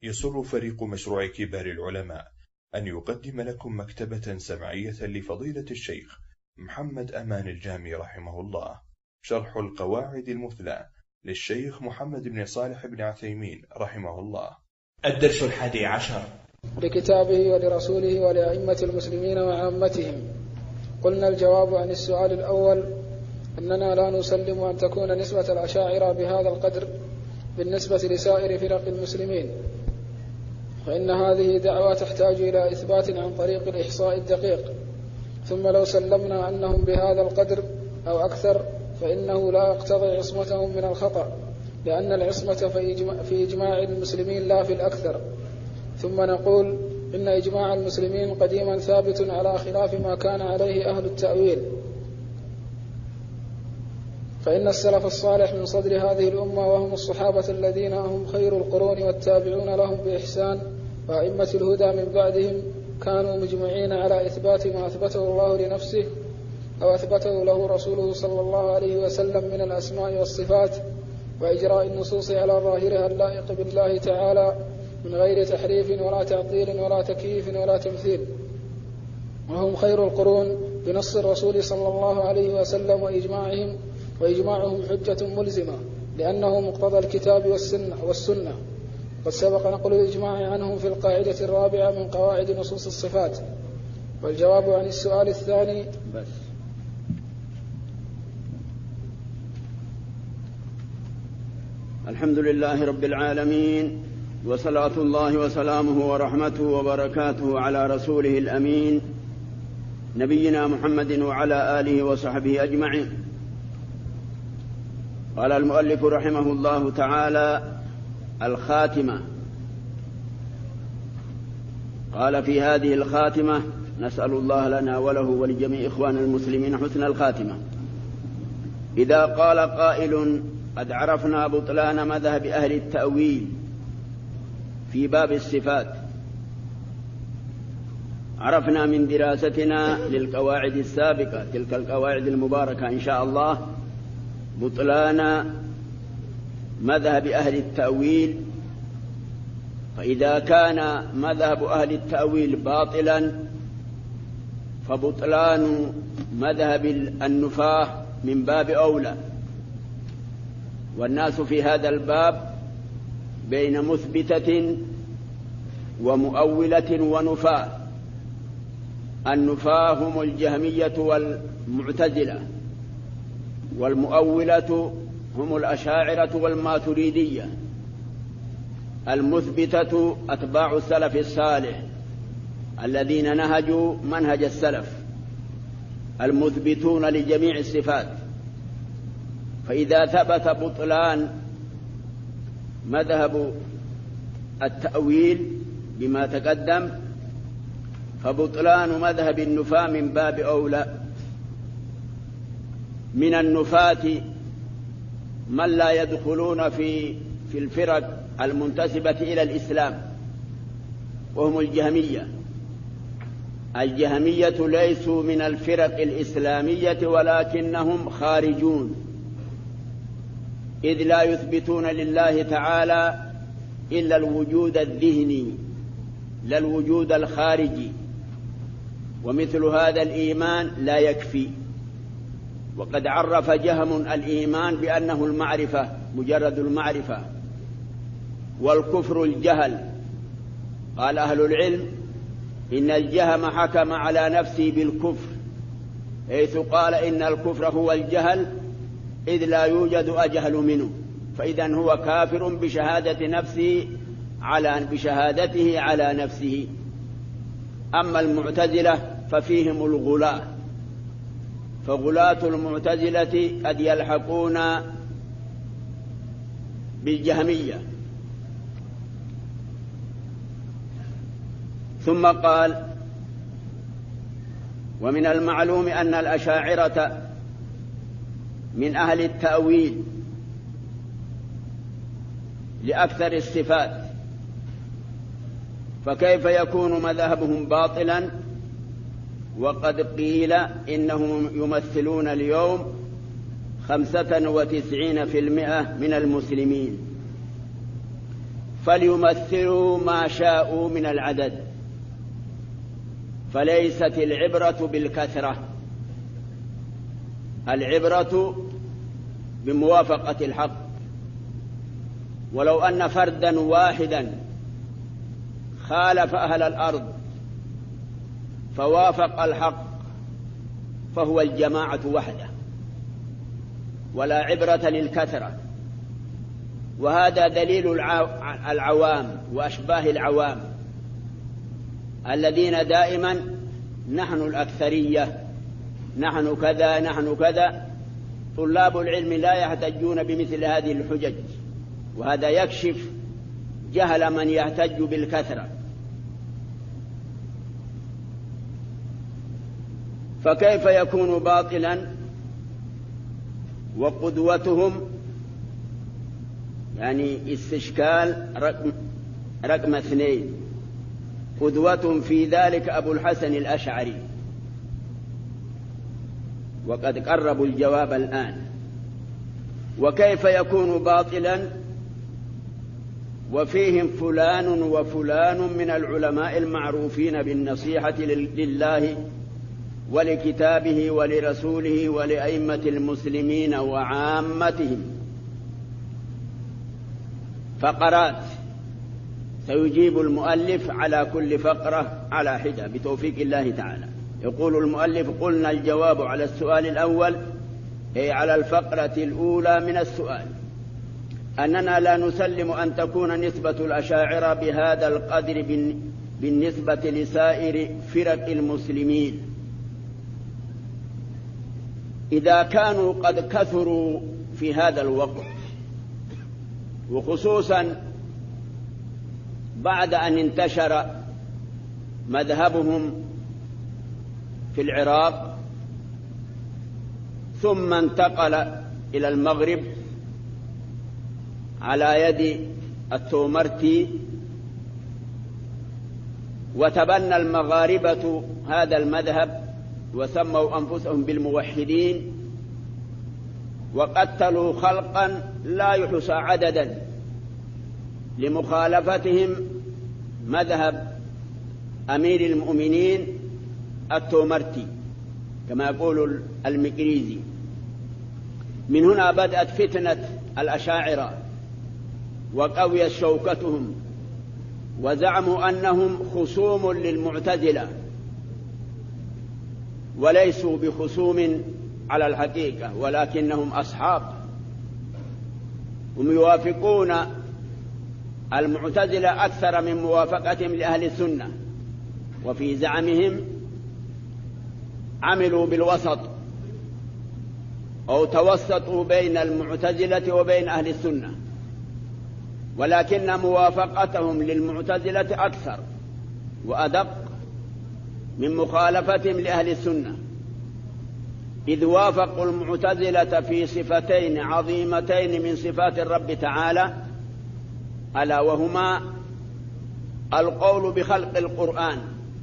يسر فريق مشروع كبار العلماء أن يقدم لكم مكتبة سمعية لفضيلة الشيخ محمد أمان الجامي رحمه الله، شرح القواعد المثلى للشيخ محمد بن صالح بن عثيمين رحمه الله. الدرس 11 لكتابه ولرسوله ولأئمة المسلمين وعامتهم. قلنا الجواب عن السؤال الأول أننا لا نسلم أن تكون نسبة الأشاعرة بهذا القدر بالنسبة لسائر فرق المسلمين، فإن هذه دعوة تحتاج إلى إثبات عن طريق الإحصاء الدقيق. ثم لو سلمنا أنهم بهذا القدر أو أكثر فإنه لا يقتضي عصمتهم من الخطأ، لأن العصمة في إجماع المسلمين لا في الأكثر. ثم نقول إن إجماع المسلمين قديما ثابت على خلاف ما كان عليه أهل التأويل، فإن السلف الصالح من صدر هذه الأمة وهم الصحابة الذين هم خير القرون والتابعون لهم بإحسان وأئمة الهدى من بعدهم كانوا مجمعين على إثبات ما أثبته الله لنفسه أو أثبته له رسوله صلى الله عليه وسلم من الأسماء والصفات، وإجراء النصوص على ظاهرها اللائق بالله تعالى من غير تحريف ولا تعطيل ولا تكييف ولا تمثيل. وهم خير القرون بنص الرسول صلى الله عليه وسلم وإجماعهم حجة ملزمة، لأنه مقتضى الكتاب والسنة. قد سبق نقل الإجماع عنهم في القاعدة الرابعة من قواعد نصوص الصفات. والجواب عن السؤال الثاني الحمد لله رب العالمين، وصلاة الله وسلامه ورحمته وبركاته على رسوله الأمين نبينا محمد وعلى آله وصحبه أجمعين. قال المؤلف رحمه الله تعالى: الخاتمة. قال في هذه الخاتمة: نسأل الله لنا وله ولجميع إخوان المسلمين حسن الخاتمة. إذا قال قائل: قد عرفنا بطلان مذهب أهل التأويل في باب الصفات، عرفنا من دراستنا للقواعد السابقة تلك القواعد المباركة إن شاء الله بطلان مذهب أهل التأويل. فإذا كان مذهب أهل التأويل باطلا فبطلان مذهب النفاة من باب أولى. والناس في هذا الباب بين مثبتة ومؤولة ونفاة. النفاة هم الجهمية والمعتزلة، والمؤولة هم الأشاعرة والماتريدية. المثبتة أتباع السلف الصالح الذين نهجوا منهج السلف، المثبتون لجميع الصفات. فإذا ثبت بطلان مذهب التأويل بما تقدم فبطلان مذهب النفاة من باب أولى. من النفاة من لا يدخلون في الفرق المنتسبة إلى الإسلام، وهم الجهمية. الجهمية ليسوا من الفرق الإسلامية ولكنهم خارجون، إذ لا يثبتون لله تعالى إلا الوجود الذهني لا الوجود الخارجي، ومثل هذا الإيمان لا يكفي. وقد عرف جهم الإيمان بأنه المعرفة، مجرد المعرفة، والكفر الجهل. قال أهل العلم: إن الجهم حكم على نفسه بالكفر، حيث قال إن الكفر هو الجهل إذ لا يوجد أجهل منه، فإذن هو كافر بشهادته على نفسه. أما المعتزلة ففيهم الغلاة، فغلاة المعتزلة قد يلحقون بالجهمية. ثم قال: ومن المعلوم أن الأشاعرة من أهل التأويل لأكثر الصفات، فكيف يكون مذهبهم باطلا وقد قيل إنهم يمثلون اليوم 95% من المسلمين؟ فليمثلوا ما شاءوا من العدد، فليست العبرة بالكثرة، العبرة بموافقة الحق. ولو أن فردا واحدا خالف أهل الأرض فوافق الحق فهو الجماعة وحده، ولا عبرة للكثرة. وهذا دليل العوام وأشباه العوام الذين دائما نحن الأكثرية، نحن كذا نحن كذا. طلاب العلم لا يحتجون بمثل هذه الحجج، وهذا يكشف جهل من يحتج بالكثرة. فكيف يكون باطلا وقدوتهم؟ يعني استشكال رقم 2. قدوتهم في ذلك أبو الحسن الأشعري، وقد قربوا الجواب الآن. وكيف يكون باطلا وفيهم فلان وفلان من العلماء المعروفين بالنصيحة لله ولكتابه ولرسوله ولأئمة المسلمين وعامتهم؟ فقرات سيجيب المؤلف على كل فقرة على حدة بتوفيق الله تعالى. يقول المؤلف: قلنا الجواب على السؤال الأول، أي على الفقرة الأولى من السؤال، أننا لا نسلم أن تكون نسبة الأشاعرة بهذا القدر بالنسبة لسائر فرق المسلمين، إذا كانوا قد كثروا في هذا الوقت، وخصوصا بعد أن انتشر مذهبهم في العراق ثم انتقل إلى المغرب على يد التومرتي، وتبنى المغاربة هذا المذهب وسموا أنفسهم بالموحدين، وقتلوا خلقا لا يحصى عددا لمخالفتهم مذهب أمير المؤمنين التومرتي كما يقول المقريزي. من هنا بدأت فتنة الأشاعرة وقويت شوكتهم، وزعموا أنهم خصوم للمعتزلة وليسوا بخصوم على الحقيقة، ولكنهم أصحاب، هم يوافقون المعتزلة أكثر من موافقتهم لأهل السنة. وفي زعمهم عملوا بالوسط أو توسطوا بين المعتزلة وبين أهل السنة، ولكن موافقتهم للمعتزلة أكثر وأدق من مخالفتهم لأهل السنة، إذ وافقوا المعتزلة في صفتين عظيمتين من صفات الرب تعالى، ألا وهما القول بخلق القرآن،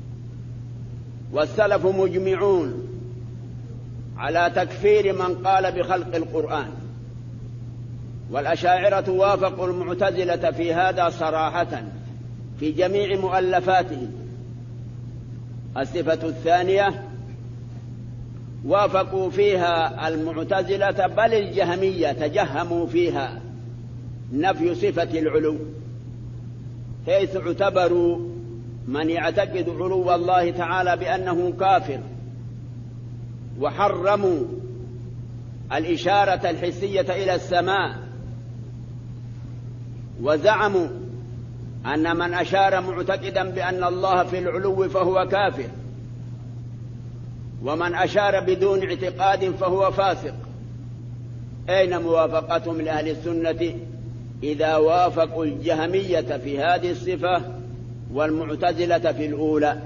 والسلف مجمعون على تكفير من قال بخلق القرآن، والأشاعرة وافقوا المعتزلة في هذا صراحة في جميع مؤلفاتهم. الصفة الثانية وافقوا فيها المعتزلة بل الجهمية تجهموا فيها نفي صفة العلو، حيث اعتبروا من يعتقد علو الله تعالى بأنه كافر، وحرموا الإشارة الحسية إلى السماء، وزعموا أن من أشار معتقدا بأن الله في العلو فهو كافر، ومن أشار بدون اعتقاد فهو فاسق. أين موافقتهم لأهل السنة إذا وافقوا الجهمية في هذه الصفة والمعتزلة في الأولى؟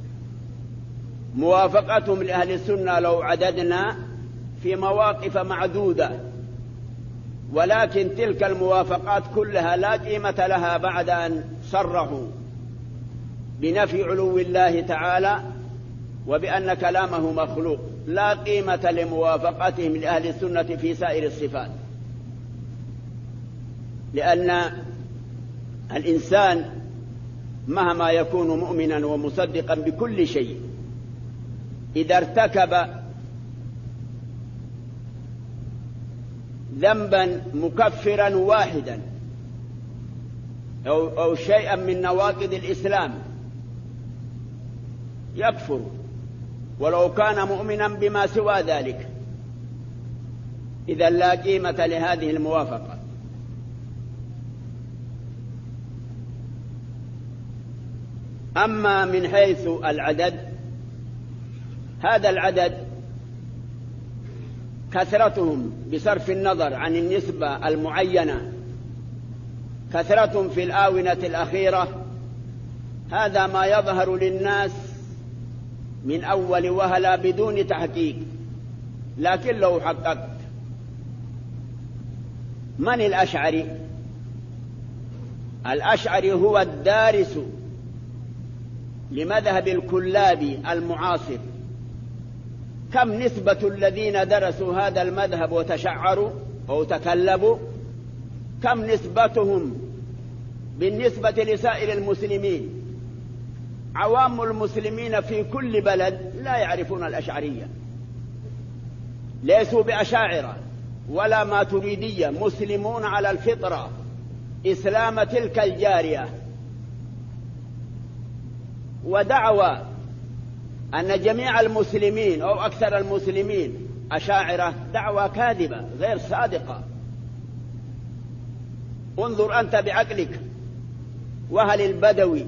موافقتهم لأهل السنة لو عددنا في مواقف معدودة، ولكن تلك الموافقات كلها لا قيمة لها بعد أن صرحوا بنفي علو الله تعالى وبأن كلامه مخلوق. لا قيمة لموافقتهم لأهل السنة في سائر الصفات، لأن الإنسان مهما يكون مؤمنا ومصدقا بكل شيء، إذا ارتكب ذنبا مكفرا واحدا أو شيئا من نواقض الإسلام يكفر ولو كان مؤمنا بما سوى ذلك، إذا لا قيمة لهذه الموافقة. أما من حيث العدد، هذا العدد كثرتهم بصرف النظر عن النسبة المعينة، كثرتهم في الآونة الأخيرة، هذا ما يظهر للناس من أول وهلة بدون تحقيق، لكن لو حققت من الأشعري؟ الأشعري هو الدارس لمذهب الكلابي المعاصر. كم نسبة الذين درسوا هذا المذهب وتشعروا أو تكلبوا؟ كم نسبتهم بالنسبة لسائر المسلمين؟ عوام المسلمين في كل بلد لا يعرفون الأشعرية، ليسوا بأشاعرة ولا ماتريدية، مسلمون على الفطرة، إسلام تلك الجارية. ودعوى أن جميع المسلمين أو أكثر المسلمين أشاعرة دعوى كاذبة غير صادقة. انظر أنت بعقلك، وهل البدوي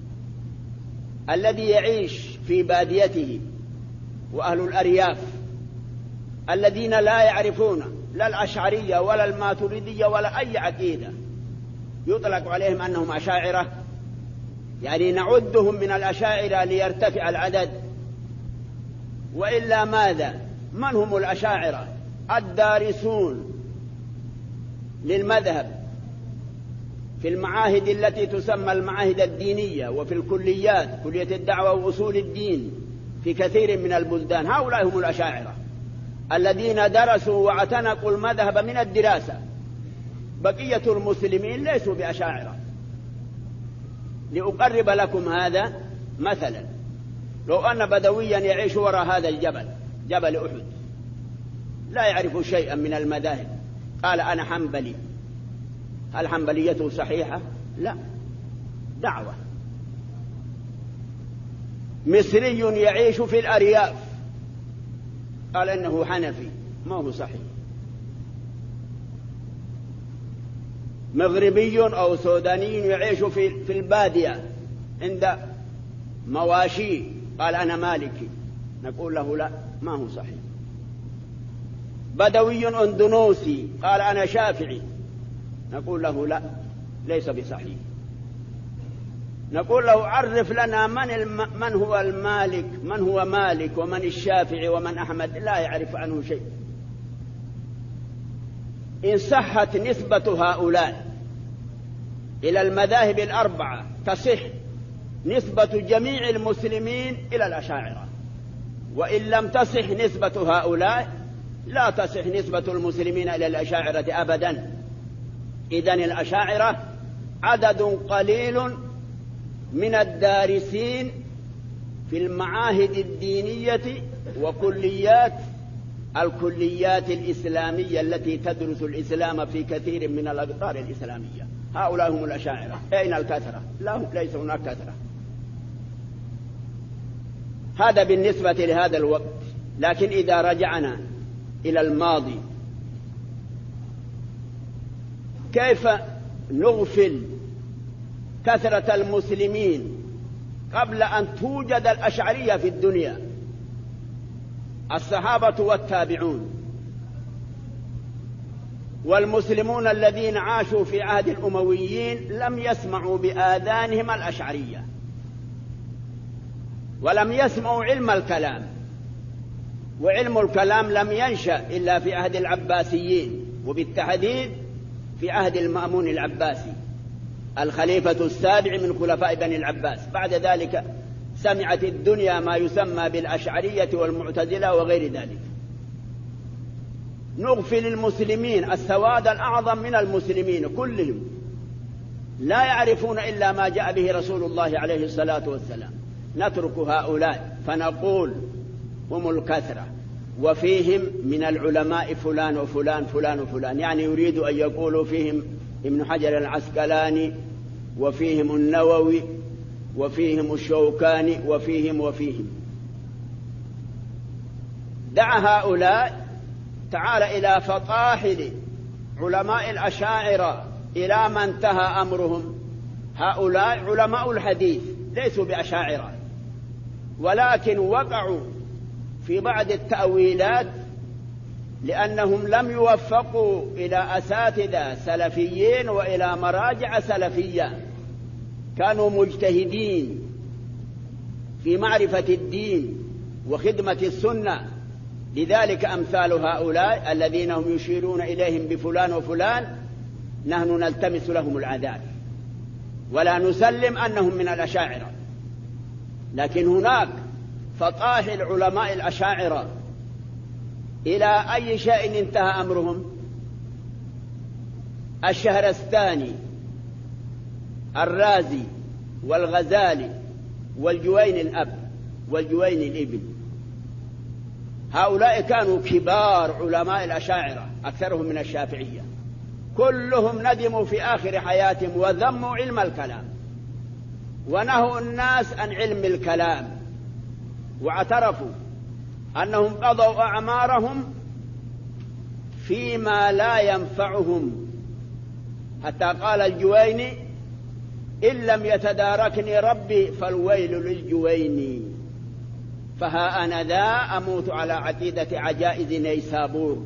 الذي يعيش في باديته وأهل الأرياف الذين لا يعرفون لا الأشعرية ولا الماتريدية ولا أي عقيدة يطلق عليهم أنهم أشاعرة؟ يعني نعدهم من الأشاعرة ليرتفع العدد، وإلا ماذا؟ من هم الأشاعرة؟ الدارسون للمذهب في المعاهد التي تسمى المعاهد الدينية، وفي الكليات، كلية الدعوة وأصول الدين في كثير من البلدان، هؤلاء هم الأشاعرة الذين درسوا واعتنقوا المذهب من الدراسة. بقية المسلمين ليسوا بأشاعرة. لأقرب لكم هذا مثلا، لو أن بدويا يعيش وراء هذا الجبل، جبل أحد، لا يعرف شيئا من المذاهب، قال أنا حنبلي، هل حنبليته صحيحة؟ لا، دعوة. مصري يعيش في الأرياف قال إنه حنفي، ما هو صحيح. مغربي أو سوداني يعيش في البادية عند مواشي قال أنا مالكي، نقول له لا، ما هو صحيح. بدوي أندونوسي قال أنا شافعي، نقول له لا، ليس بصحيح. نقول له عرف لنا من هو المالك، من هو مالك ومن الشافعي ومن أحمد، لا يعرف عنه شيء. إن صحت نسبة هؤلاء إلى المذاهب الأربعة تصح نسبة جميع المسلمين إلى الأشاعرة، وإن لم تصح نسبة هؤلاء لا تصح نسبة المسلمين إلى الأشاعرة أبدا. إذن الأشاعرة عدد قليل من الدارسين في المعاهد الدينية وكليات الكليات الإسلامية التي تدرس الإسلام في كثير من الأقطار الإسلامية، هؤلاء هم الأشاعرة. أين الكثرة؟ لا، ليس هناك كثرة. هذا بالنسبة لهذا الوقت. لكن إذا رجعنا إلى الماضي، كيف نغفل كثرة المسلمين قبل أن توجد الأشعرية في الدنيا؟ الصحابة والتابعون والمسلمون الذين عاشوا في عهد الأمويين لم يسمعوا بآذانهم الأشعرية، ولم يسمعوا علم الكلام، وعلم الكلام لم ينشأ إلا في عهد العباسيين، وبالتحديد في عهد المأمون العباسي الخليفة السابع من خلفاء بني العباس. بعد ذلك سمعت الدنيا ما يسمى بالأشعرية والمعتزلة وغير ذلك. نغفل المسلمين، السواد الأعظم من المسلمين كلهم، لا يعرفون إلا ما جاء به رسول الله عليه الصلاة والسلام. نترك هؤلاء فنقول هم الكثرة، وفيهم من العلماء فلان وفلان فلان وفلان، يعني يريد أن يقولوا فيهم ابن حجر العسقلاني، وفيهم النووي، وفيهم الشوكاني، وفيهم. دع هؤلاء، تعال إلى فطاحل علماء الأشاعرة إلى ما انتهى أمرهم. هؤلاء علماء الحديث ليسوا بأشاعرة، ولكن وقعوا في بعض التأويلات لأنهم لم يوفقوا إلى أساتذة سلفيين وإلى مراجع سلفية، كانوا مجتهدين في معرفة الدين وخدمة السنة. لذلك أمثال هؤلاء الذين هم يشيرون إليهم بفلان وفلان نحن نلتمس لهم العذاب ولا نسلم أنهم من الأشاعرة. لكن هناك فطاحل علماء الأشاعرة إلى أي شيء انتهى أمرهم؟ الشهرستاني، الرازي، والغزالي، والجويني الأب، والجويني الابن. هؤلاء كانوا كبار علماء الأشاعرة، أكثرهم من الشافعية. كلهم ندموا في آخر حياتهم وذموا علم الكلام، ونهوا الناس عن علم الكلام، واعترفوا أنهم قضوا أعمارهم فيما لا ينفعهم. حتى قال الجويني: إن لم يتداركني ربي فالويل للجويني، فها أنا ذا أموت على عقيدة عجائز نيسابور.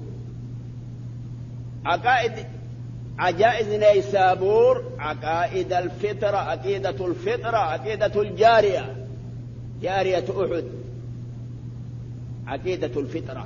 عجائز نيسابور عقائد الفطرة، عقيدة الفطرة، عقيدة الجارية، جارية أحد، عقيدة الفطرة.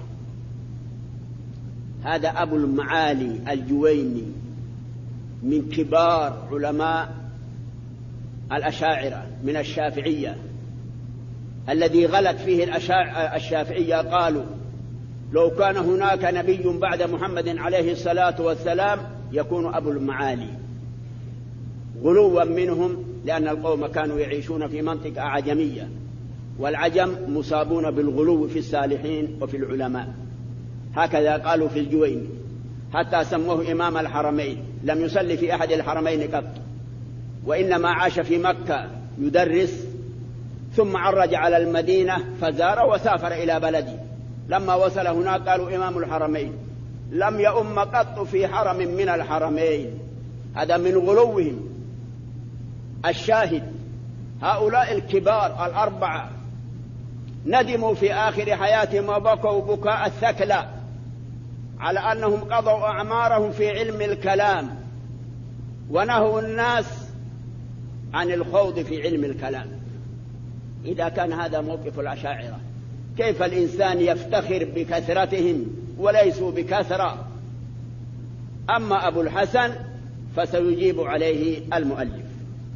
هذا أبو المعالي الجويني من كبار علماء الأشاعرة من الشافعية، الذي غلت فيه الشافعية. قالوا: لو كان هناك نبي بعد محمد عليه الصلاة والسلام يكون أبو المعالي، غلوا منهم، لأن القوم كانوا يعيشون في منطقة عجمية، والعجم مصابون بالغلو في الصالحين وفي العلماء. هكذا قالوا في الجويني، حتى سموه إمام الحرمين. لم يصلي في أحد الحرمين قط، وإنما عاش في مكة يدرس، ثم عرج على المدينة فزار وسافر إلى بلده. لما وصل هناك قالوا إمام الحرمين، لم يؤم قط في حرم من الحرمين. هذا من غلوهم. الشاهد: هؤلاء الكبار الأربعة ندموا في آخر حياتهم وبكوا بكاء الثكلى على أنهم قضوا أعمارهم في علم الكلام، ونهوا الناس عن الخوض في علم الكلام. إذا كان هذا موقف الأشاعرة، كيف الإنسان يفتخر بكثرتهم وليسوا بكثرة؟ أما أبو الحسن فسيجيب عليه المؤلف.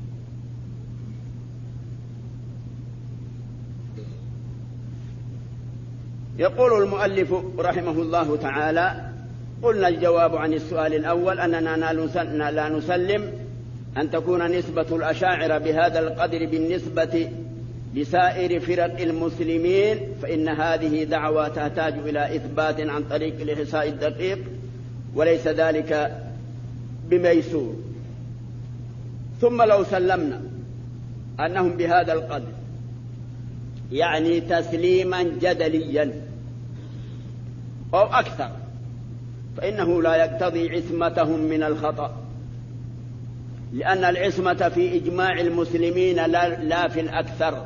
يقول المؤلف رحمه الله تعالى: قلنا الجواب عن السؤال الأول أننا لا نسلم أن تكون نسبة الأشاعرة بهذا القدر بالنسبة لسائر فرق المسلمين، فإن هذه دعوة تحتاج إلى إثبات عن طريق الإحصاء الدقيق، وليس ذلك بميسور. ثم لو سلمنا أنهم بهذا القدر، يعني تسليما جدليا أو أكثر، فإنه لا يقتضي عصمتهم من الخطأ، لأن العصمة في إجماع المسلمين لا في الأكثر.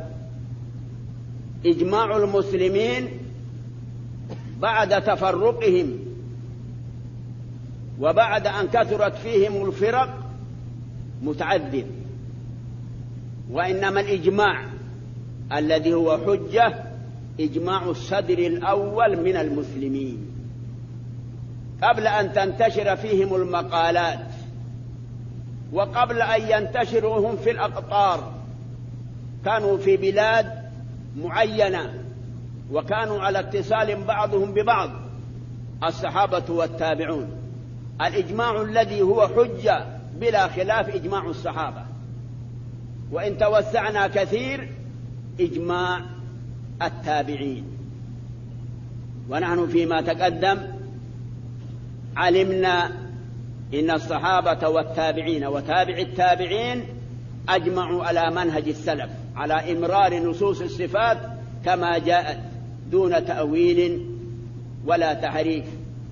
إجماع المسلمين بعد تفرقهم وبعد أن كثرت فيهم الفرق متعذر، وإنما الإجماع الذي هو حجة إجماع الصدر الأول من المسلمين قبل أن تنتشر فيهم المقالات، وقبل أن ينتشروا هم في الأقطار. كانوا في بلاد معينة وكانوا على اتصال بعضهم ببعض، الصحابة والتابعون. الإجماع الذي هو حجة بلا خلاف إجماع الصحابة، وإن توسعنا كثير إجماع التابعين. ونحن فيما تقدم علمنا إن الصحابة والتابعين وتابع التابعين أجمعوا على منهج السلف على إمرار نصوص الصفات كما جاءت دون تأويل ولا تحريف.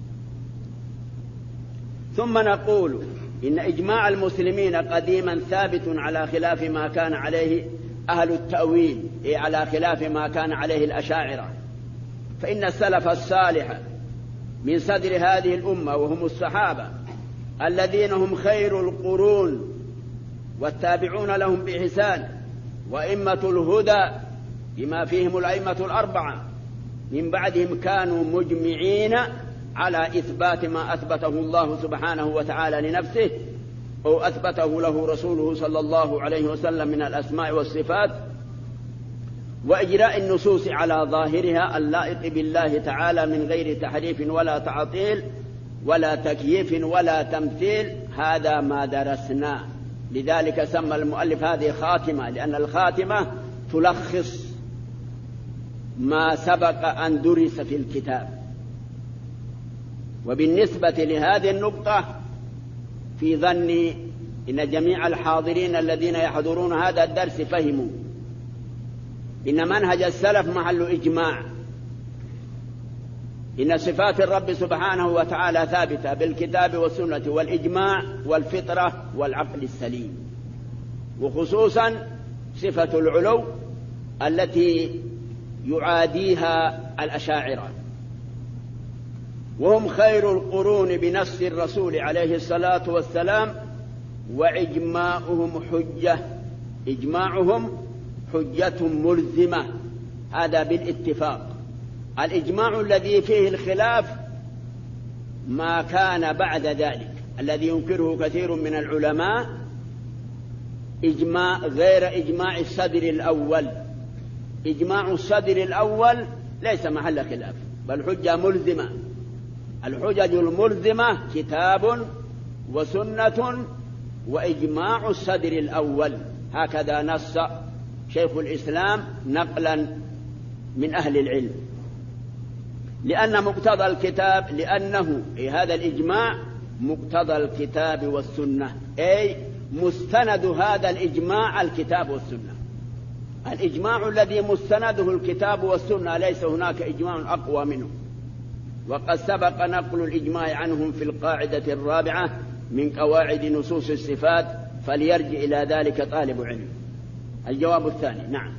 ثم نقول إن إجماع المسلمين قديما ثابت على خلاف ما كان عليه أهل التأويل، على خلاف ما كان عليه الأشاعرة، فإن السلف الصالح من صدر هذه الأمة وهم الصحابة الذين هم خير القرون والتابعون لهم بإحسان وأئمة الهدى بما فيهم الأئمة الأربعة من بعدهم كانوا مجمعين على إثبات ما أثبته الله سبحانه وتعالى لنفسه أو أثبته له رسوله صلى الله عليه وسلم من الأسماء والصفات، وإجراء النصوص على ظاهرها اللائق بالله تعالى من غير تحريف ولا تعطيل ولا تكييف ولا تمثيل. هذا ما درسناه، لذلك سمى المؤلف هذه خاتمة، لأن الخاتمة تلخص ما سبق أن درس في الكتاب. وبالنسبة لهذه النقطة في ظني إن جميع الحاضرين الذين يحضرون هذا الدرس فهموا إن منهج السلف محل إجماع، إن صفات الرب سبحانه وتعالى ثابتة بالكتاب والسنة والإجماع والفطرة والعقل السليم، وخصوصا صفة العلو التي يعاديها الأشاعرة، وهم خير القرون بنص الرسول عليه الصلاة والسلام، وإجماعهم حجة ملزمة، هذا بالاتفاق. الإجماع الذي فيه الخلاف ما كان بعد ذلك الذي ينكره كثير من العلماء، إجماع غير إجماع الصدر الأول. إجماع الصدر الأول ليس محل خلاف بل حجة ملزمة. الحجج الملزمة كتاب وسنة وإجماع الصدر الأول، هكذا نص شيخ الإسلام نقلا من أهل العلم. لأن مقتضى الكتاب، لأنه هذا الإجماع مقتضى الكتاب والسنة، أي مستند هذا الإجماع الكتاب والسنة. الإجماع الذي مستنده الكتاب والسنة ليس هناك إجماع أقوى منه، وقد سبق نقل الإجماع عنهم في القاعدة الرابعة من قواعد نصوص الصفات، فليرجع إلى ذلك طالب علم. الجواب الثاني. نعم.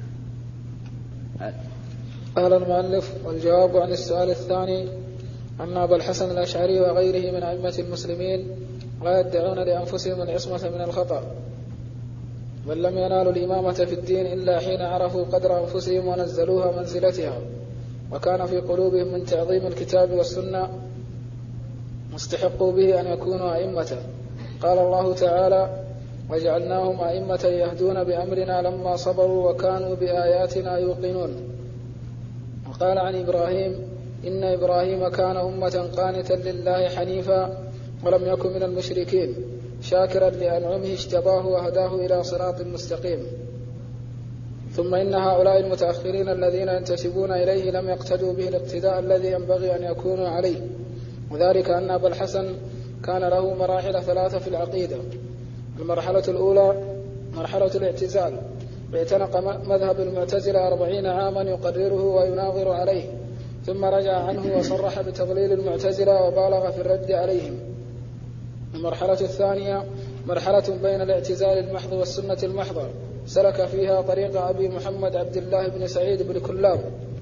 قال المؤلف: والجواب عن السؤال الثاني أن أبا الحسن الأشعري وغيره من أئمة المسلمين لا يدعون لأنفسهم العصمة من الخطأ، بل لم ينالوا الإمامة في الدين إلا حين عرفوا قدر أنفسهم ونزلوها منزلتها، وكان في قلوبهم من تعظيم الكتاب والسنة مستحقوا به أن يكونوا أئمة. قال الله تعالى: وجعلناهم أئمة يهدون بأمرنا لما صبروا وكانوا بآياتنا يوقنون. وقال عن إبراهيم: إن إبراهيم كان أمة قانتا لله حنيفا ولم يكن من المشركين شاكرا لأنعمه اجتباه وهداه إلى صراط مستقيم. ثم إن هؤلاء المتأخرين الذين ينتسبون إليه لم يقتدوا به الاقتداء الذي ينبغي أن يكونوا عليه، وذلك أن أبا الحسن كان له مراحل ثلاثة في العقيدة. المرحلة الأولى مرحلة الاعتزال، واعتنق مذهب المعتزلة 40 عاما يقرره ويناظر عليه، ثم رجع عنه وصرح بتضليل المعتزلة وبالغ في الرد عليهم. المرحلة الثانية مرحلة بين الاعتزال المحض والسنة المحضة، سلك فيها طريق أبي محمد عبد الله بن سعيد بن كلاب.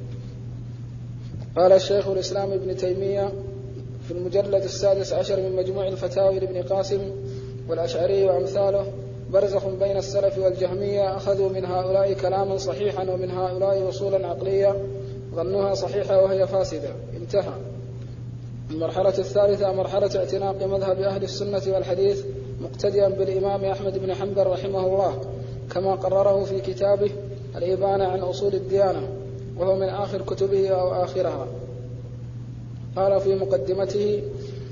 قال الشيخ الإسلام ابن تيمية في المجلد 16 من مجموع الفتاوي لابن قاسم: والأشعري وأمثاله برزخ بين السلف والجهمية، أخذوا من هؤلاء كلاما صحيحا ومن هؤلاء أصولا عقلية ظنوها صحيحة وهي فاسدة. انتهى. المرحلة الثالثة مرحلة اعتناق مذهب أهل السنة والحديث مقتديا بالإمام أحمد بن حنبل رحمه الله كما قرره في كتابه الإبانة عن أصول الديانة، وهو من آخر كتبه أو آخرها. قال في مقدمته: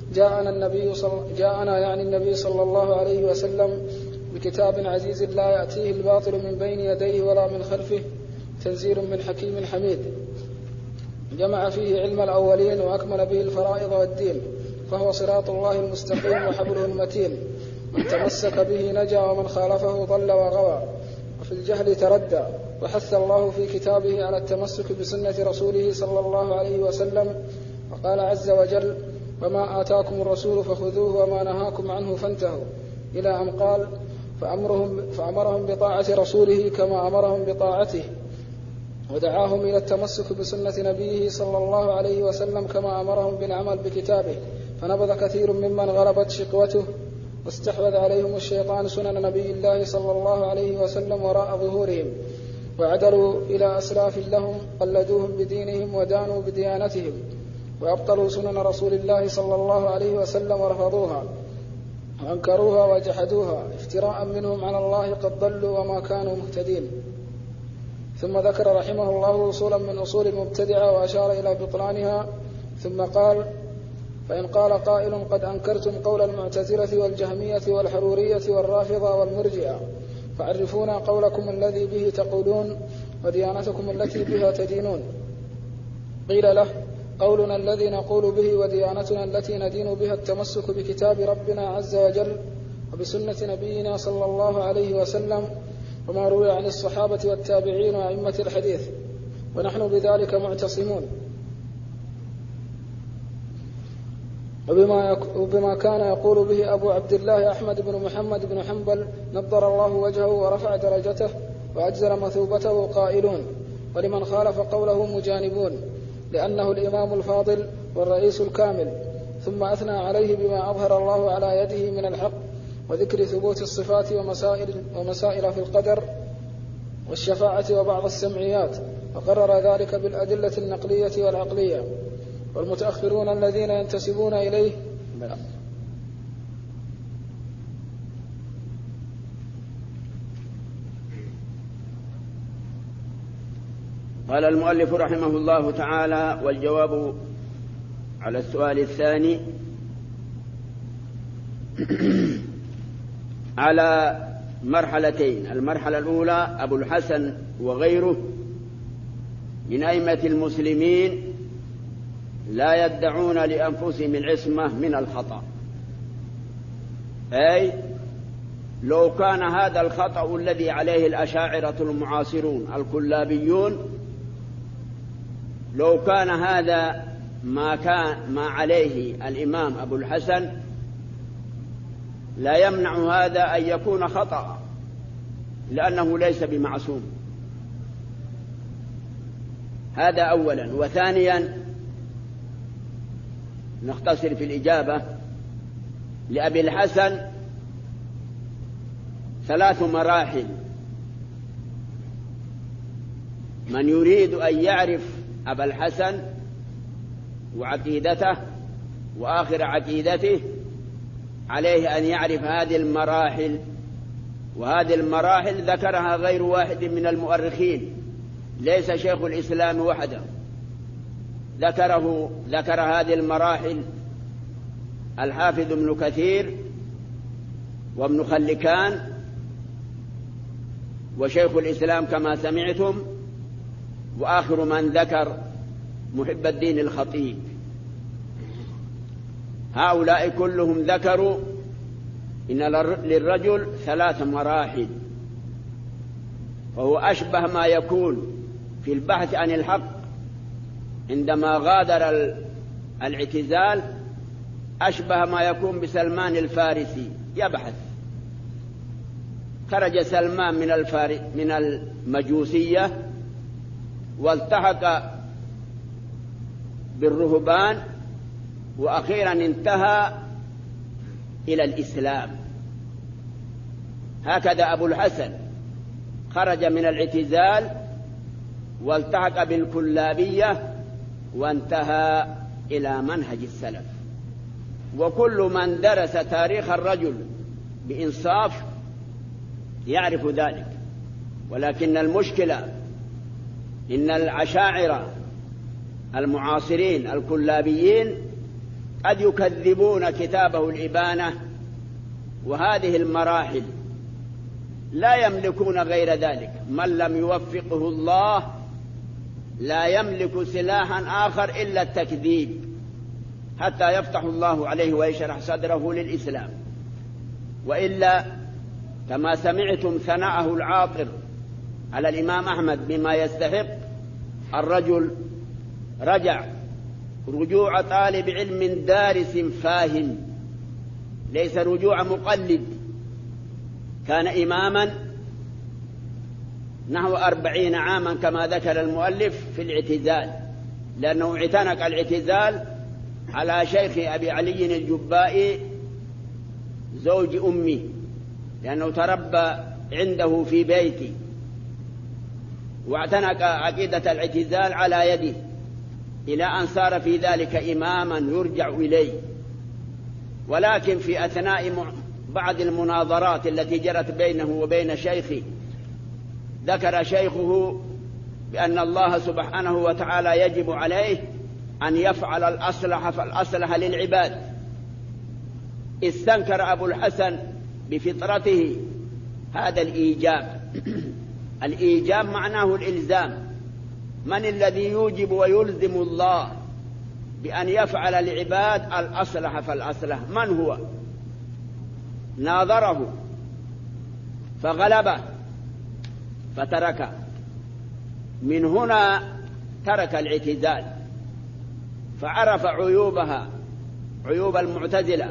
جاءنا يعني النبي صلى الله عليه وسلم بكتاب عزيز لا يأتيه الباطل من بين يديه ولا من خلفه تنزيل من حكيم حميد جمع فيه علم الأولين وأكمل به الفرائض والدين، فهو صراط الله المستقيم وحبله المتين، من تمسك به نجا ومن خالفه ضل وغوى، وفي الجهل تردى. وحث الله في كتابه على التمسك بسنة رسوله صلى الله عليه وسلم، وقال عز وجل: وما آتاكم الرسول فخذوه وما نهاكم عنه فانتهوا، إلى أن قال: فأمرهم بطاعة رسوله كما أمرهم بطاعته، ودعاهم إلى التمسك بسنة نبيه صلى الله عليه وسلم كما أمرهم بالعمل بكتابه، فنبذ كثير ممن غلبت شقوته واستحوذ عليهم الشيطان سنن نبي الله صلى الله عليه وسلم وراء ظهورهم، وعدلوا إلى أسلاف لهم قلدوهم بدينهم ودانوا بديانتهم، وأبطلوا سنن رسول الله صلى الله عليه وسلم ورفضوها وأنكروها وجحدوها افتراء منهم على الله، قد ضلوا وما كانوا مهتدين. ثم ذكر رحمه الله أصولا من أصول المبتدعة وأشار إلى بطلانها، ثم قال: فإن قال قائل: قد أنكرتم قول المعتزلة والجهمية والحرورية والرافضة والمرجئة، فعرفونا قولكم الذي به تقولون وديانتكم التي بها تدينون. قيل له: قولنا الذي نقول به وديانتنا التي ندين بها التمسك بكتاب ربنا عز وجل وبسنة نبينا صلى الله عليه وسلم وما روي عن الصحابة والتابعين وأئمة الحديث، ونحن بذلك معتصمون. وبما كان يقول به أبو عبد الله أحمد بن محمد بن حنبل نضر الله وجهه ورفع درجته وأجزل مثوبته قائلون: ولمن خالف قوله مجانبون، لأنه الإمام الفاضل والرئيس الكامل. ثم أثنى عليه بما أظهر الله على يده من الحق وذكر ثبوت الصفات ومسائل في القدر والشفاعة وبعض السمعيات، وقرر ذلك بالأدلة النقلية والعقلية. والمتأخرون الذين ينتسبون إليه قال المؤلف رحمه الله تعالى: والجواب على السؤال الثاني على مرحلتين. المرحلة الأولى: أبو الحسن وغيره من أئمة المسلمين لا يدعون لأنفسهم العصمة من الخطأ، أي لو كان هذا الخطأ الذي عليه الأشاعرة المعاصرون الكلابيون، لو كان هذا ما عليه الإمام أبو الحسن، لا يمنع هذا أن يكون خطأ، لأنه ليس بمعصوم. هذا أولا. وثانيا نختصر في الإجابة: لأبي الحسن 3 مراحل. من يريد أن يعرف أبا الحسن وعقيدته وآخر عقيدته عليه أن يعرف هذه المراحل، وهذه المراحل ذكرها غير واحد من المؤرخين، ليس شيخ الإسلام وحده ذكر هذه المراحل الحافظ ابن كثير وابن خلكان وشيخ الإسلام كما سمعتم، وآخر من ذكر محب الدين الخطيب. هؤلاء كلهم ذكروا إن للرجل 3 مراحل، فهو أشبه ما يكون في البحث عن الحق عندما غادر الاعتزال، أشبه ما يكون بسلمان الفارسي يبحث. خرج سلمان من المجوسية والتحق بالرهبان، وأخيرا انتهى إلى الإسلام. هكذا أبو الحسن خرج من الاعتزال والتحق بالكلابية وانتهى إلى منهج السلف. وكل من درس تاريخ الرجل بإنصاف يعرف ذلك. ولكن المشكلة إن الأشاعرة المعاصرين الكلابيين قد يكذبون كتابه الإبانة، وهذه المراحل لا يملكون غير ذلك. من لم يوفقه الله لا يملك سلاحا آخر إلا التكذيب حتى يفتح الله عليه ويشرح صدره للإسلام. وإلا كما سمعتم ثناءه العاطر على الإمام أحمد بما يستحق، الرجل رجع رجوع طالب علم دارس فاهم، ليس رجوع مقلد. كان إماما نحو 40 عاما كما ذكر المؤلف في الاعتزال، لأنه اعتنق الاعتزال على شيخ أبي علي الجبائي زوج أمي، لأنه تربى عنده في بيتي، واعتنق عقيدة الاعتزال على يده إلى أن صار في ذلك إماما يرجع إليه. ولكن في أثناء بعض المناظرات التي جرت بينه وبين شيخه، ذكر شيخه بأن الله سبحانه وتعالى يجب عليه أن يفعل الأصلح فالأصلح للعباد. استنكر أبو الحسن بفطرته هذا الإيجاب. الإيجاب معناه الإلزام. من الذي يوجب ويلزم الله بأن يفعل للعباد الأصلح فالأصلح؟ من هو؟ ناظره فغلبه فتركه. من هنا ترك الاعتزال، فعرف عيوبها، عيوب المعتزلة،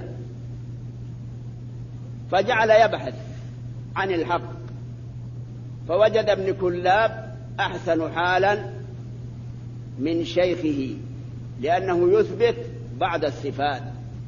فجعل يبحث عن الحق، فوجد ابن كلاب أحسن حالا من شيخه، لأنه يثبت بعض الصفات،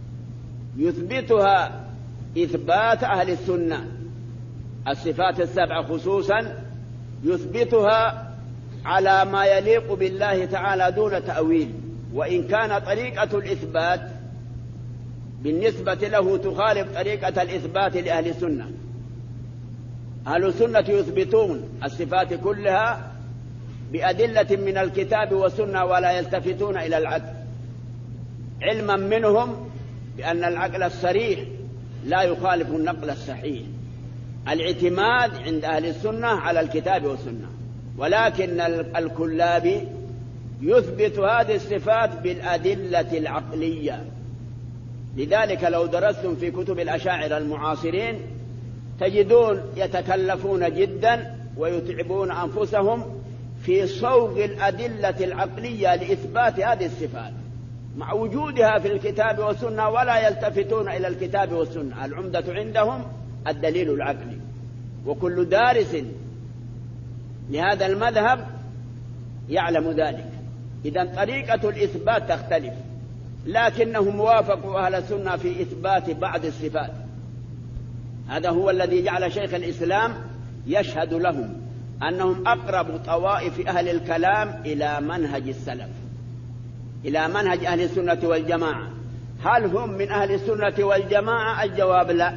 يثبتها إثبات أهل السنة، الصفات السبع خصوصا يثبتها على ما يليق بالله تعالى دون تأويل. وإن كان طريقة الإثبات بالنسبة له تخالف طريقة الإثبات لأهل السنة. أهل السنة يثبتون الصفات كلها بأدلة من الكتاب والسنة ولا يلتفتون إلى العقل، علما منهم بأن العقل الصريح لا يخالف النقل الصحيح. الاعتماد عند أهل السنة على الكتاب والسنة، ولكن الكلابي يثبت هذه الصفات بالأدلة العقلية. لذلك لو درستم في كتب الأشاعرة المعاصرين تجدون يتكلفون جدا ويتعبون أنفسهم في صوغ الأدلة العقلية لإثبات هذه الصفات مع وجودها في الكتاب والسنة، ولا يلتفتون إلى الكتاب والسنة. العمدة عندهم الدليل العقلي، وكل دارس لهذا المذهب يعلم ذلك. إذن طريقة الإثبات تختلف، لكنهم وافقوا أهل السنة في إثبات بعض الصفات. هذا هو الذي جعل شيخ الإسلام يشهد لهم أنهم أقرب طوائف أهل الكلام إلى منهج السلف، إلى منهج أهل السنة والجماعة. هل هم من أهل السنة والجماعة؟ الجواب لا،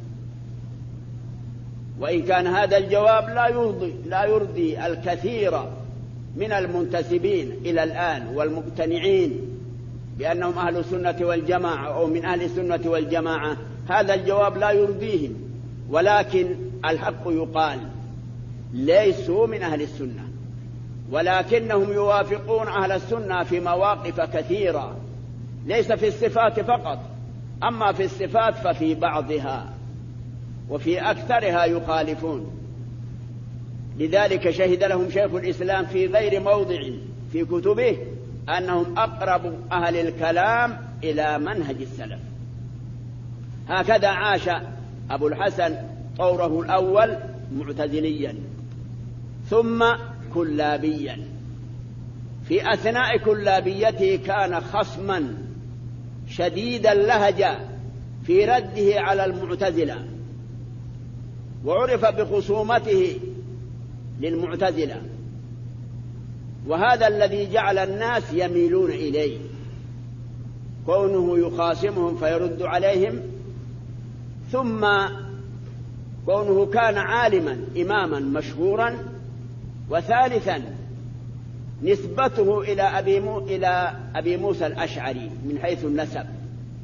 وإن كان هذا الجواب لا يرضي الكثير من المنتسبين إلى الآن والمقتنعين بأنهم أهل السنة والجماعة أو من أهل السنة والجماعة. هذا الجواب لا يرضيهم، ولكن الحق يقال ليسوا من أهل السنة، ولكنهم يوافقون أهل السنة في مواقف كثيرة، ليس في الصفات فقط، أما في الصفات ففي بعضها، وفي أكثرها يخالفون. لذلك شهد لهم شيخ الإسلام في غير موضع في كتبه أنهم أقرب أهل الكلام إلى منهج السلف. هكذا عاش أبو الحسن طوره الأول معتزليا ثم كلابيا. في أثناء كلابيته كان خصما شديد اللهجة في رده على المعتزلة، وعرف بخصومته للمعتزلة، وهذا الذي جعل الناس يميلون إليه، كونه يخاصمهم فيرد عليهم، ثم كونه كان عالما إماما مشهورا، وثالثا نسبته إلى أبي موسى الأشعري من حيث النسب،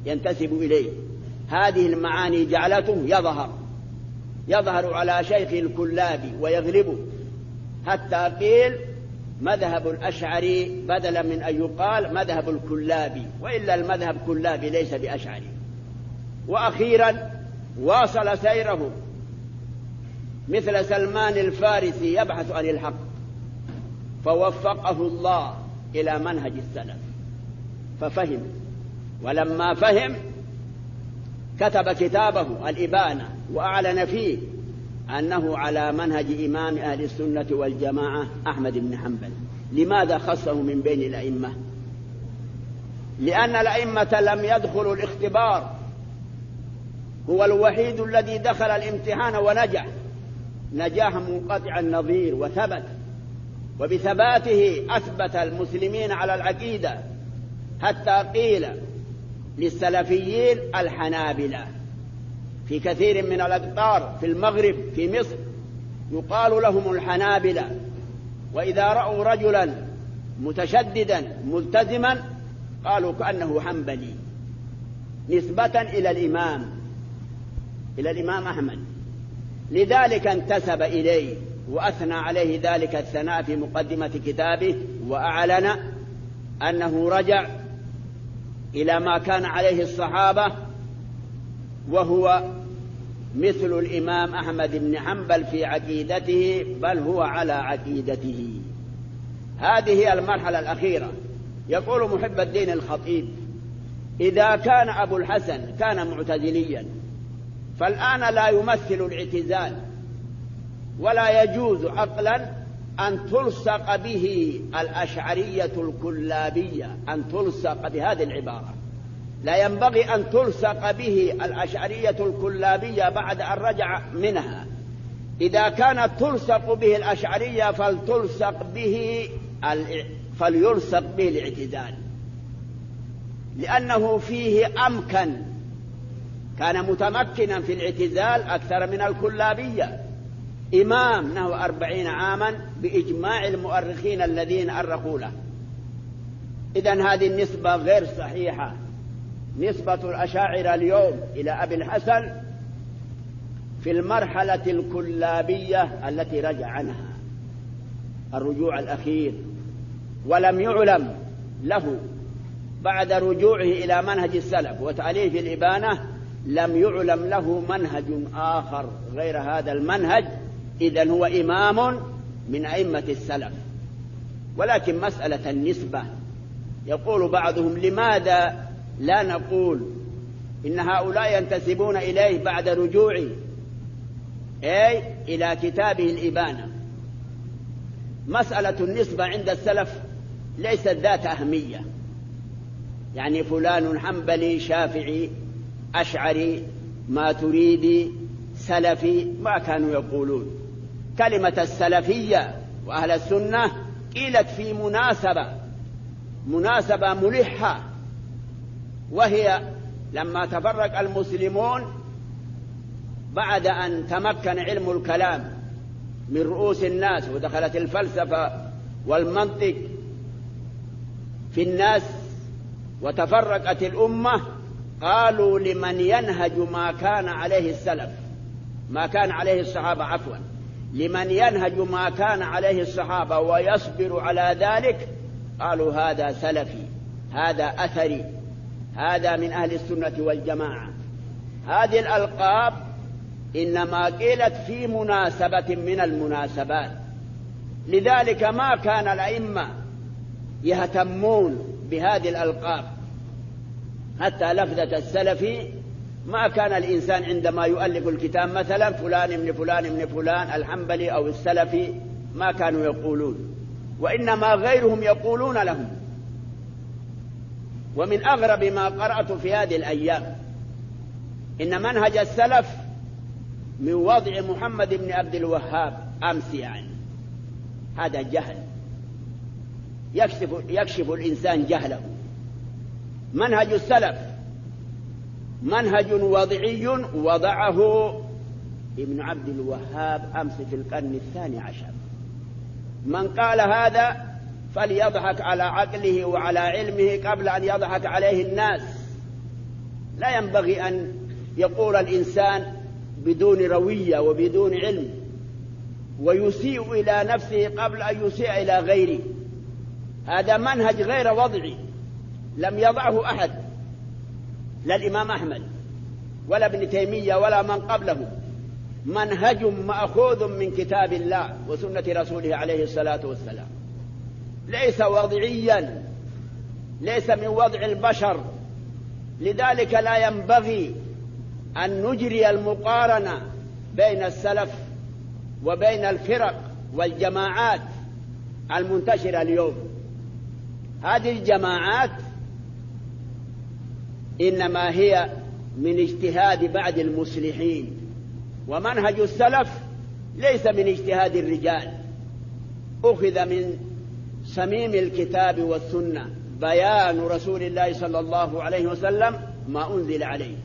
ينتسب إليه. هذه المعاني جعلته يظهر على شيخ الكلابي ويغلبه، حتى قيل مذهب الأشعري بدلا من أن يقال مذهب الكلابي، وإلا المذهب كلابي ليس بأشعري. وأخيرا واصل سيره مثل سلمان الفارسي يبحث عن الحق، فوفقه الله إلى منهج السلف ففهم، ولما فهم كتب كتابه الإبانة وأعلن فيه أنه على منهج إمام أهل السنة والجماعة أحمد بن حنبل. لماذا خصه من بين الأئمة؟ لأن الأئمة لم يدخلوا الاختبار، هو الوحيد الذي دخل الامتحان ونجح نجاح منقطع النظير وثبت، وبثباته أثبت المسلمين على العقيدة، حتى قيل للسلفيين الحنابلة في كثير من الأقطار في المغرب في مصر يقال لهم الحنابلة، وإذا رأوا رجلا متشددا ملتزما قالوا كأنه حنبلي، نسبة إلى الإمام أحمد. لذلك انتسب إليه وأثنى عليه ذلك الثناء في مقدمة كتابه، وأعلن أنه رجع إلى ما كان عليه الصحابة، وهو مثل الإمام أحمد بن حنبل في عقيدته، بل هو على عقيدته. هذه هي المرحلة الأخيرة. يقول محب الدين الخطيب: إذا كان أبو الحسن كان معتزليا، فالآن لا يمثل الاعتزال، ولا يجوز عقلا أن تلصق به الأشعرية الكلابية، أن تلصق بهذه العبارة، لا ينبغي أن تلصق به الأشعرية الكلابية بعد أن رجع منها. إذا كانت تلصق به الأشعرية فليلصق به الاعتزال، لأنه فيه أمكن، كان متمكنا في الاعتزال أكثر من الكلابية. إمام نحو 40 عاما بإجماع المؤرخين الذين أرخوا له. إذن هذه النسبة غير صحيحة. نسبة الأشاعرة اليوم إلى أبي الحسن في المرحلة الكلابية التي رجع عنها الرجوع الأخير، ولم يعلم له بعد رجوعه إلى منهج السلف وتأليف الإبانة، لم يعلم له منهج آخر غير هذا المنهج. إذن هو إمام من أئمة السلف. ولكن مسألة النسبة، يقول بعضهم: لماذا لا نقول إن هؤلاء ينتسبون إليه بعد رجوعه إلى كتابه الإبانة؟ مسألة النسبة عند السلف ليست ذات أهمية، يعني فلان حنبلي شافعي أشعري ماتريدي سلفي، ما كانوا يقولون. كلمة السلفية وأهل السنة قيلت في مناسبة ملحة، وهي لما تفرق المسلمون بعد أن تمكن علم الكلام من رؤوس الناس ودخلت الفلسفة والمنطق في الناس وتفرقت الأمة، قالوا: لمن ينهج ما كان عليه السلف، ما كان عليه الصحابة، عفوا، لمن ينهج ما كان عليه الصحابة ويصبر على ذلك، قالوا هذا سلفي، هذا أثري، هذا من أهل السنة والجماعة. هذه الألقاب إنما قيلت في مناسبة من المناسبات، لذلك ما كان الأئمة يهتمون بهذه الألقاب. حتى لفظة السلفي ما كان الإنسان عندما يؤلف الكتاب مثلا فلان ابن فلان ابن فلان الحنبلي أو السلفي، ما كانوا يقولون، وإنما غيرهم يقولون لهم. ومن أغرب ما قرأت في هذه الأيام إن منهج السلف من وضع محمد بن عبد الوهاب أمس، يعني هذا جهل، يكشف الإنسان جهله. منهج السلف منهج وضعي وضعه ابن عبد الوهاب أمس في القرن 12. من قال هذا فليضحك على عقله وعلى علمه قبل أن يضحك عليه الناس. لا ينبغي أن يقول الإنسان بدون روية وبدون علم ويسيء إلى نفسه قبل أن يسيء إلى غيره. هذا منهج غير وضعي لم يضعه أحد، لا الإمام أحمد ولا ابن تيمية ولا من قبله. منهج مأخوذ من كتاب الله وسنة رسوله عليه الصلاة والسلام، ليس وضعيا، ليس من وضع البشر. لذلك لا ينبغي أن نجري المقارنة بين السلف وبين الفرق والجماعات المنتشرة اليوم. هذه الجماعات إنما هي من اجتهاد بعض المصلحين، ومنهج السلف ليس من اجتهاد الرجال، أخذ من صميم الكتاب والسنة، بيان رسول الله صلى الله عليه وسلم ما أنزل عليه.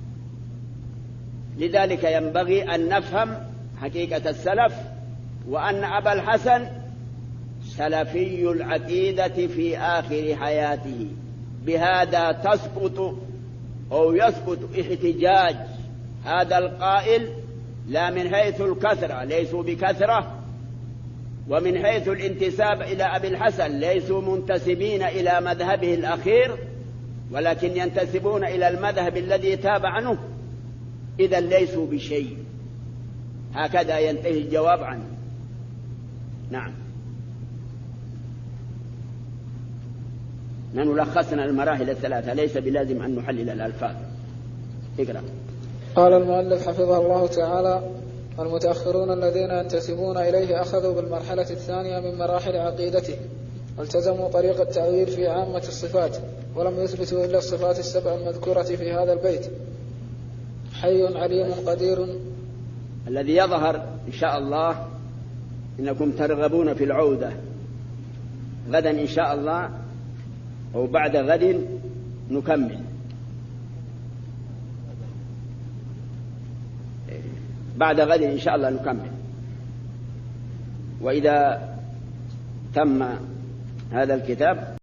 لذلك ينبغي أن نفهم حقيقة السلف، وأن أبا الحسن سلفي العقيدة في آخر حياته. بهذا تسقط أو يسقط احتجاج هذا القائل، لا من حيث الكثرة ليسوا بكثرة، ومن حيث الانتساب إلى أبي الحسن ليسوا منتسبين إلى مذهبه الأخير، ولكن ينتسبون إلى المذهب الذي تاب عنه، إذا ليسوا بشيء. هكذا ينتهي الجواب عنه. نعم. نحن لخصنا المراحل الثلاثة، ليس بلازم أن نحلل الألفاظ. اقرأ. قال المؤلف حفظه الله تعالى: المتأخرون الذين ينتسبون إليه أخذوا بالمرحلة الثانية من مراحل عقيدته، والتزموا طريق التأويل في عامة الصفات، ولم يثبتوا إلا الصفات السبع المذكورة في هذا البيت: حي عليم قدير. الذي يظهر إن شاء الله إنكم ترغبون في العودة غدا إن شاء الله، أو بعد غد نكمل. بعد غد إن شاء الله نكمل. وإذا تم هذا الكتاب